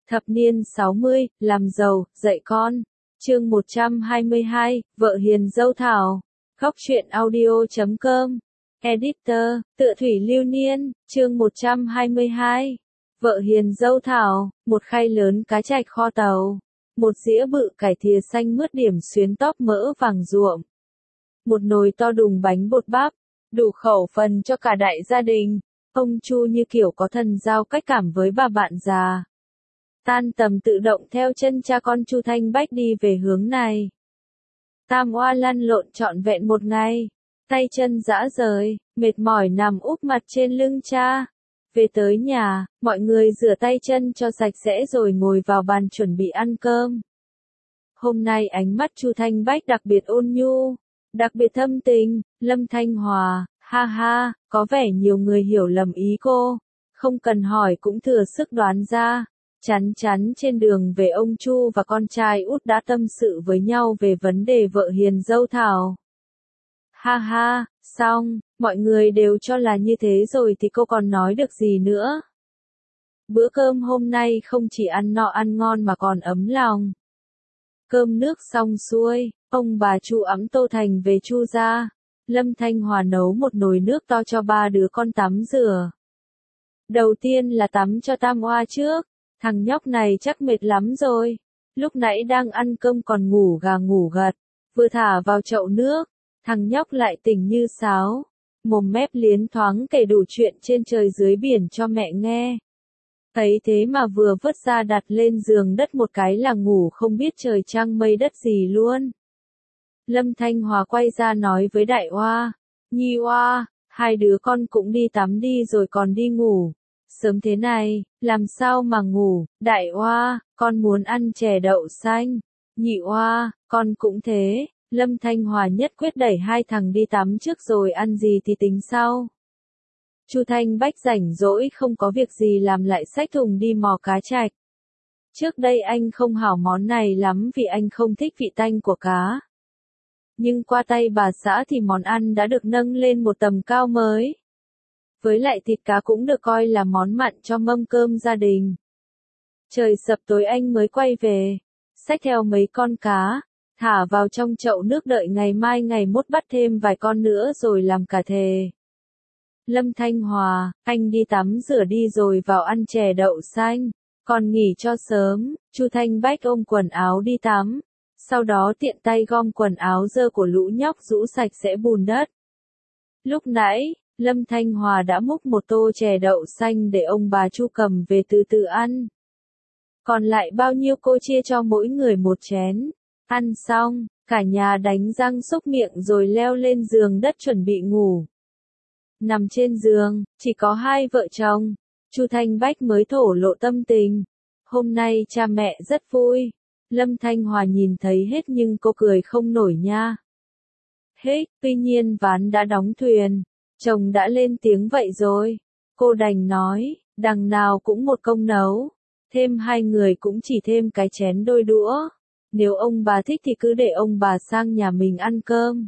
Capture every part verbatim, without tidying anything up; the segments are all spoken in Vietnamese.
Thập niên sáu mươi, làm giàu, dạy con. Chương một trăm hai mươi hai, vợ hiền dâu Thảo. Góc truyện audio chấm com. Editor, Tựa Thủy Lưu Niên, chương một trăm hai mươi hai. Vợ hiền dâu Thảo, một khay lớn cá chạch kho tàu. Một dĩa bự cải thìa xanh mướt điểm xuyến tóp mỡ vàng ruộm. Một nồi to đùng bánh bột bắp, đủ khẩu phần cho cả đại gia đình. Ông Chu như kiểu có thần giao cách cảm với bà bạn già. Tan tầm tự động theo chân cha con Chu Thanh Bách đi về hướng này. Tam oa lăn lộn trọn vẹn một ngày, tay chân rã rời, mệt mỏi nằm úp mặt trên lưng cha. Về tới nhà, mọi người rửa tay chân cho sạch sẽ rồi ngồi vào bàn chuẩn bị ăn cơm. Hôm nay ánh mắt Chu Thanh Bách đặc biệt ôn nhu, đặc biệt thâm tình. Lâm Thanh Hòa, ha ha, có vẻ nhiều người hiểu lầm ý cô, không cần hỏi cũng thừa sức đoán ra. Chắn chắn trên đường về ông Chu và con trai út đã tâm sự với nhau về vấn đề vợ hiền dâu Thảo. Ha ha, xong, mọi người đều cho là như thế rồi thì cô còn nói được gì nữa. Bữa cơm hôm nay không chỉ ăn no ăn ngon mà còn ấm lòng. Cơm nước xong xuôi, ông bà Chu ẵm Tô Thành về Chu gia. Lâm Thanh Hòa nấu một nồi nước to cho ba đứa con tắm rửa. Đầu tiên là tắm cho Tam Oa trước. Thằng nhóc này chắc mệt lắm rồi. Lúc nãy đang ăn cơm còn ngủ gà ngủ gật. Vừa thả vào chậu nước, thằng nhóc lại tỉnh như sáo. Mồm mép liến thoáng kể đủ chuyện trên trời dưới biển cho mẹ nghe. Thấy thế mà vừa vớt ra đặt lên giường đất một cái là ngủ không biết trời trăng mây đất gì luôn. Lâm Thanh Hòa quay ra nói với Đại Oa, Nhi Oa, hai đứa con cũng đi tắm đi rồi còn đi ngủ. Sớm thế này, làm sao mà ngủ. Đại Oa, con muốn ăn chè đậu xanh. Nhị Oa, con cũng thế. Lâm Thanh Hòa nhất quyết đẩy hai thằng đi tắm trước rồi ăn gì thì tính sau. Chu Thanh Bách rảnh rỗi không có việc gì làm lại xách thùng đi mò cá chạch. Trước đây anh không hảo món này lắm vì anh không thích vị tanh của cá. Nhưng qua tay bà xã thì món ăn đã được nâng lên một tầm cao mới. Với lại thịt cá cũng được coi là món mặn cho mâm cơm gia đình. Trời sập tối anh mới quay về, xách theo mấy con cá, thả vào trong chậu nước đợi ngày mai ngày mốt bắt thêm vài con nữa rồi làm cả thề. Lâm Thanh Hòa, anh đi tắm rửa đi rồi vào ăn chè đậu xanh, còn nghỉ cho sớm. Chu Thanh Bách ôm quần áo đi tắm, sau đó tiện tay gom quần áo dơ của lũ nhóc rũ sạch sẽ bùn đất. Lúc nãy, Lâm Thanh Hòa đã múc một tô chè đậu xanh để ông bà Chu cầm về từ từ ăn. Còn lại bao nhiêu cô chia cho mỗi người một chén. Ăn xong, cả nhà đánh răng xúc miệng rồi leo lên giường đất chuẩn bị ngủ. Nằm trên giường, chỉ có hai vợ chồng, Chu Thanh Bách mới thổ lộ tâm tình. Hôm nay cha mẹ rất vui. Lâm Thanh Hòa nhìn thấy hết nhưng cô cười không nổi nha. Hết, tuy nhiên ván đã đóng thuyền. Chồng đã lên tiếng vậy rồi. Cô đành nói, đằng nào cũng một công nấu. Thêm hai người cũng chỉ thêm cái chén đôi đũa. Nếu ông bà thích thì cứ để ông bà sang nhà mình ăn cơm.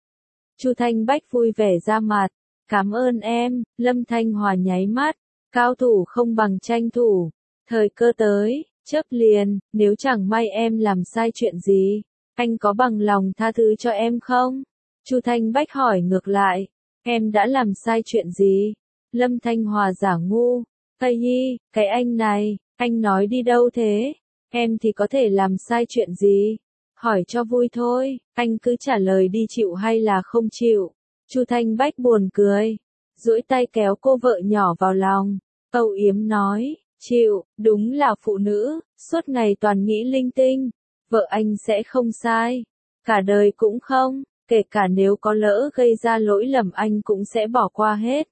Chu Thanh Bách vui vẻ ra mặt. Cảm ơn em. Lâm Thanh Hòa nháy mắt. Cao thủ không bằng tranh thủ. Thời cơ tới, chớp liền. Nếu chẳng may em làm sai chuyện gì, anh có bằng lòng tha thứ cho em không? Chu Thanh Bách hỏi ngược lại. Em đã làm sai chuyện gì? Lâm Thanh Hòa giả ngu. Tây Nhi, cái anh này, anh nói đi đâu thế? Em thì có thể làm sai chuyện gì? Hỏi cho vui thôi, anh cứ trả lời đi, chịu hay là không chịu? Chu Thanh Bách buồn cười, duỗi tay kéo cô vợ nhỏ vào lòng, âu yếm nói, chịu, đúng là phụ nữ, suốt ngày toàn nghĩ linh tinh. Vợ anh sẽ không sai, cả đời cũng không. Kể cả nếu có lỡ gây ra lỗi lầm anh cũng sẽ bỏ qua hết.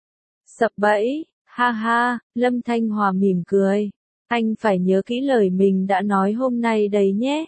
Sập bẫy, ha ha, Lâm Thanh Hòa mỉm cười. Anh phải nhớ kỹ lời mình đã nói hôm nay đấy nhé.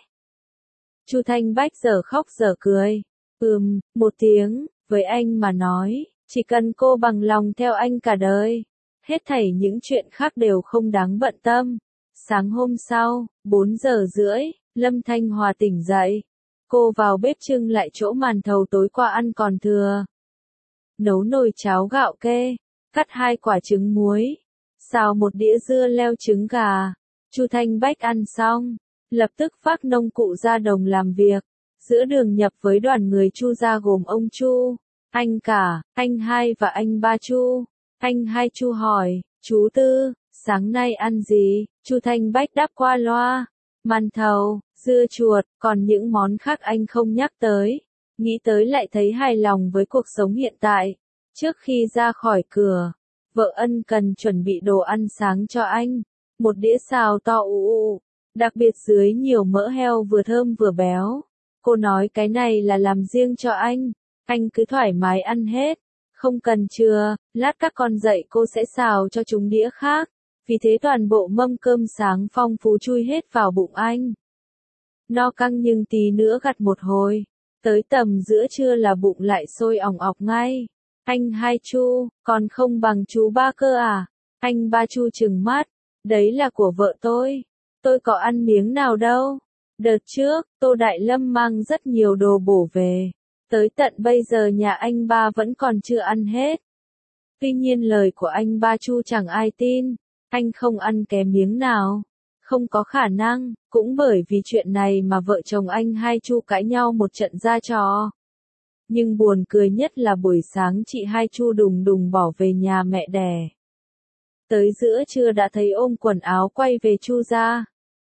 Chu Thanh Bách giờ khóc giờ cười. Ừm, một tiếng, với anh mà nói, chỉ cần cô bằng lòng theo anh cả đời. Hết thảy những chuyện khác đều không đáng bận tâm. Sáng hôm sau, bốn giờ rưỡi, Lâm Thanh Hòa tỉnh dậy. Cô vào bếp trưng lại chỗ màn thầu tối qua ăn còn thừa. Nấu nồi cháo gạo kê, cắt hai quả trứng muối, xào một đĩa dưa leo trứng gà, Chu Thanh Bách ăn xong, lập tức vác nông cụ ra đồng làm việc. Giữa đường nhập với đoàn người Chu gia gồm ông Chu, anh cả, anh hai và anh ba Chu. Anh hai Chu hỏi, chú Tư, sáng nay ăn gì? Chu Thanh Bách đáp qua loa, màn thầu, dưa chuột, còn những món khác anh không nhắc tới. Nghĩ tới lại thấy hài lòng với cuộc sống hiện tại. Trước khi ra khỏi cửa, vợ ân cần chuẩn bị đồ ăn sáng cho anh. Một đĩa xào to ù ù, đặc biệt dưới nhiều mỡ heo vừa thơm vừa béo. Cô nói cái này là làm riêng cho anh, anh cứ thoải mái ăn hết. Không cần chừa, lát các con dậy cô sẽ xào cho chúng đĩa khác. Vì thế toàn bộ mâm cơm sáng phong phú chui hết vào bụng anh. No căng nhưng tí nữa gặt một hồi. Tới tầm giữa trưa là bụng lại sôi ỏng ọc ngay. Anh hai Chu, còn không bằng chú ba cơ à? Anh ba Chu trừng mắt. Đấy là của vợ tôi. Tôi có ăn miếng nào đâu. Đợt trước, Tô Đại Lâm mang rất nhiều đồ bổ về. Tới tận bây giờ nhà anh ba vẫn còn chưa ăn hết. Tuy nhiên lời của anh ba Chu chẳng ai tin. Anh không ăn kém miếng nào. Không có khả năng, cũng bởi vì chuyện này mà vợ chồng anh hai Chu cãi nhau một trận ra trò. Nhưng buồn cười nhất là buổi sáng chị hai Chu đùng đùng bỏ về nhà mẹ đẻ. Tới giữa trưa đã thấy ôm quần áo quay về Chu gia.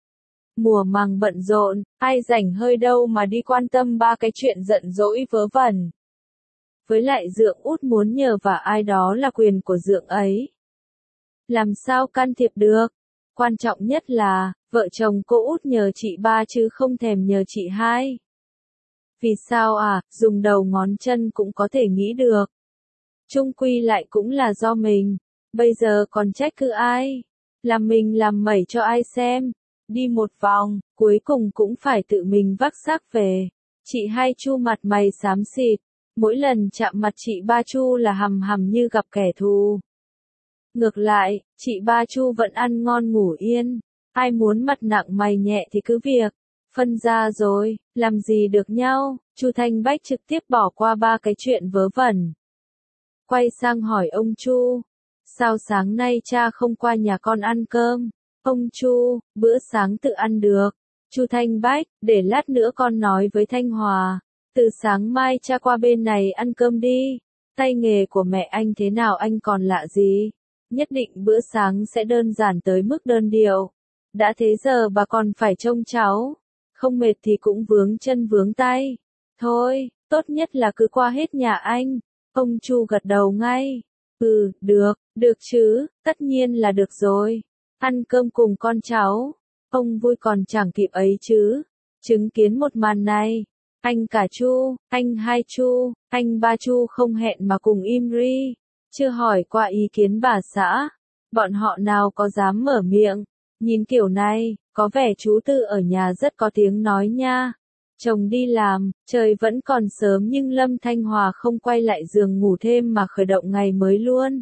Mùa màng bận rộn, ai rảnh hơi đâu mà đi quan tâm ba cái chuyện giận dỗi vớ vẩn. Với lại Dượng út muốn nhờ vả ai đó là quyền của Dượng ấy. Làm sao can thiệp được? Quan trọng nhất là, vợ chồng cô út nhờ chị ba chứ không thèm nhờ chị hai. Vì sao à, dùng đầu ngón chân cũng có thể nghĩ được. Chung quy lại cũng là do mình, bây giờ còn trách cứ ai? Làm mình làm mẩy cho ai xem? Đi một vòng, cuối cùng cũng phải tự mình vác xác về. Chị hai Chu mặt mày xám xịt, mỗi lần chạm mặt chị ba Chu là hầm hầm như gặp kẻ thù. Ngược lại, chị ba Chu vẫn ăn ngon ngủ yên. Ai muốn mặt nặng mày nhẹ thì cứ việc. Phân ra rồi, làm gì được nhau. Chu Thanh Bách trực tiếp bỏ qua ba cái chuyện vớ vẩn. Quay sang hỏi ông Chu. Sao sáng nay cha không qua nhà con ăn cơm? Ông Chu, bữa sáng tự ăn được. Chu Thanh Bách, để lát nữa con nói với Thanh Hòa. Từ sáng mai cha qua bên này ăn cơm đi. Tay nghề của mẹ anh thế nào anh còn lạ gì? Nhất định bữa sáng sẽ đơn giản tới mức đơn điệu. Đã thế giờ bà còn phải trông cháu. Không mệt thì cũng vướng chân vướng tay. Thôi, tốt nhất là cứ qua hết nhà anh. Ông Chu gật đầu ngay. Ừ, được, được chứ, tất nhiên là được rồi. Ăn cơm cùng con cháu. Ông vui còn chẳng kịp ấy chứ. Chứng kiến một màn này. Anh cả Chu, anh hai Chu, anh ba Chu không hẹn mà cùng im ri. Chưa hỏi qua ý kiến bà xã. Bọn họ nào có dám mở miệng. Nhìn kiểu này, có vẻ chú Tư ở nhà rất có tiếng nói nha. Chồng đi làm, trời vẫn còn sớm nhưng Lâm Thanh Hòa không quay lại giường ngủ thêm mà khởi động ngày mới luôn.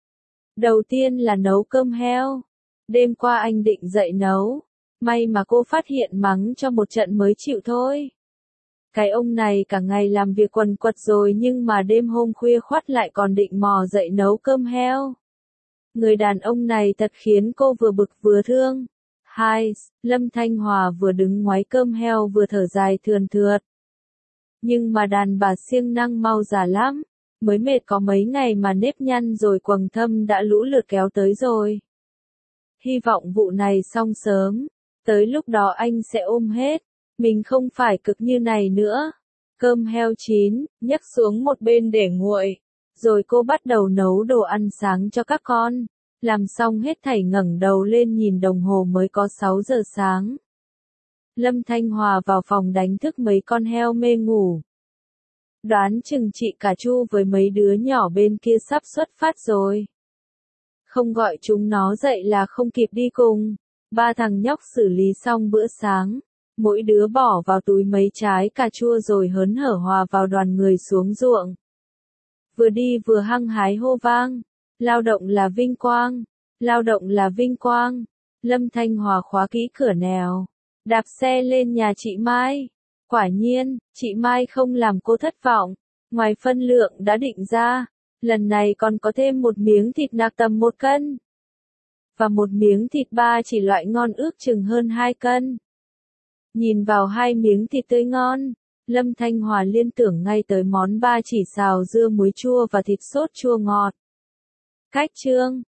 Đầu tiên là nấu cơm heo. Đêm qua anh định dậy nấu. May mà cô phát hiện mắng cho một trận mới chịu thôi. Cái ông này cả ngày làm việc quần quật rồi nhưng mà đêm hôm khuya khoắt lại còn định mò dậy nấu cơm heo. Người đàn ông này thật khiến cô vừa bực vừa thương. Hai, Lâm Thanh Hòa vừa đứng ngoáy cơm heo vừa thở dài thườn thượt. Nhưng mà đàn bà siêng năng mau già lắm. Mới mệt có mấy ngày mà nếp nhăn rồi quầng thâm đã lũ lượt kéo tới rồi. Hy vọng vụ này xong sớm. Tới lúc đó anh sẽ ôm hết. Mình không phải cực như này nữa. Cơm heo chín, nhấc xuống một bên để nguội. Rồi cô bắt đầu nấu đồ ăn sáng cho các con. Làm xong hết thảy ngẩng đầu lên nhìn đồng hồ mới có sáu giờ sáng. Lâm Thanh Hòa vào phòng đánh thức mấy con heo mê ngủ. Đoán chừng chị cả Chu với mấy đứa nhỏ bên kia sắp xuất phát rồi. Không gọi chúng nó dậy là không kịp đi cùng. Ba thằng nhóc xử lý xong bữa sáng. Mỗi đứa bỏ vào túi mấy trái cà chua rồi hớn hở hòa vào đoàn người xuống ruộng. Vừa đi vừa hăng hái hô vang. Lao động là vinh quang. Lao động là vinh quang. Lâm Thanh Hòa khóa kỹ cửa nèo. Đạp xe lên nhà chị Mai. Quả nhiên, chị Mai không làm cô thất vọng. Ngoài phân lượng đã định ra, lần này còn có thêm một miếng thịt nạc tầm một cân. và một miếng thịt ba chỉ loại ngon ước chừng hơn hai cân. Nhìn vào hai miếng thịt tươi ngon, Lâm Thanh Hòa liên tưởng ngay tới món ba chỉ xào dưa muối chua và thịt sốt chua ngọt. Cách chương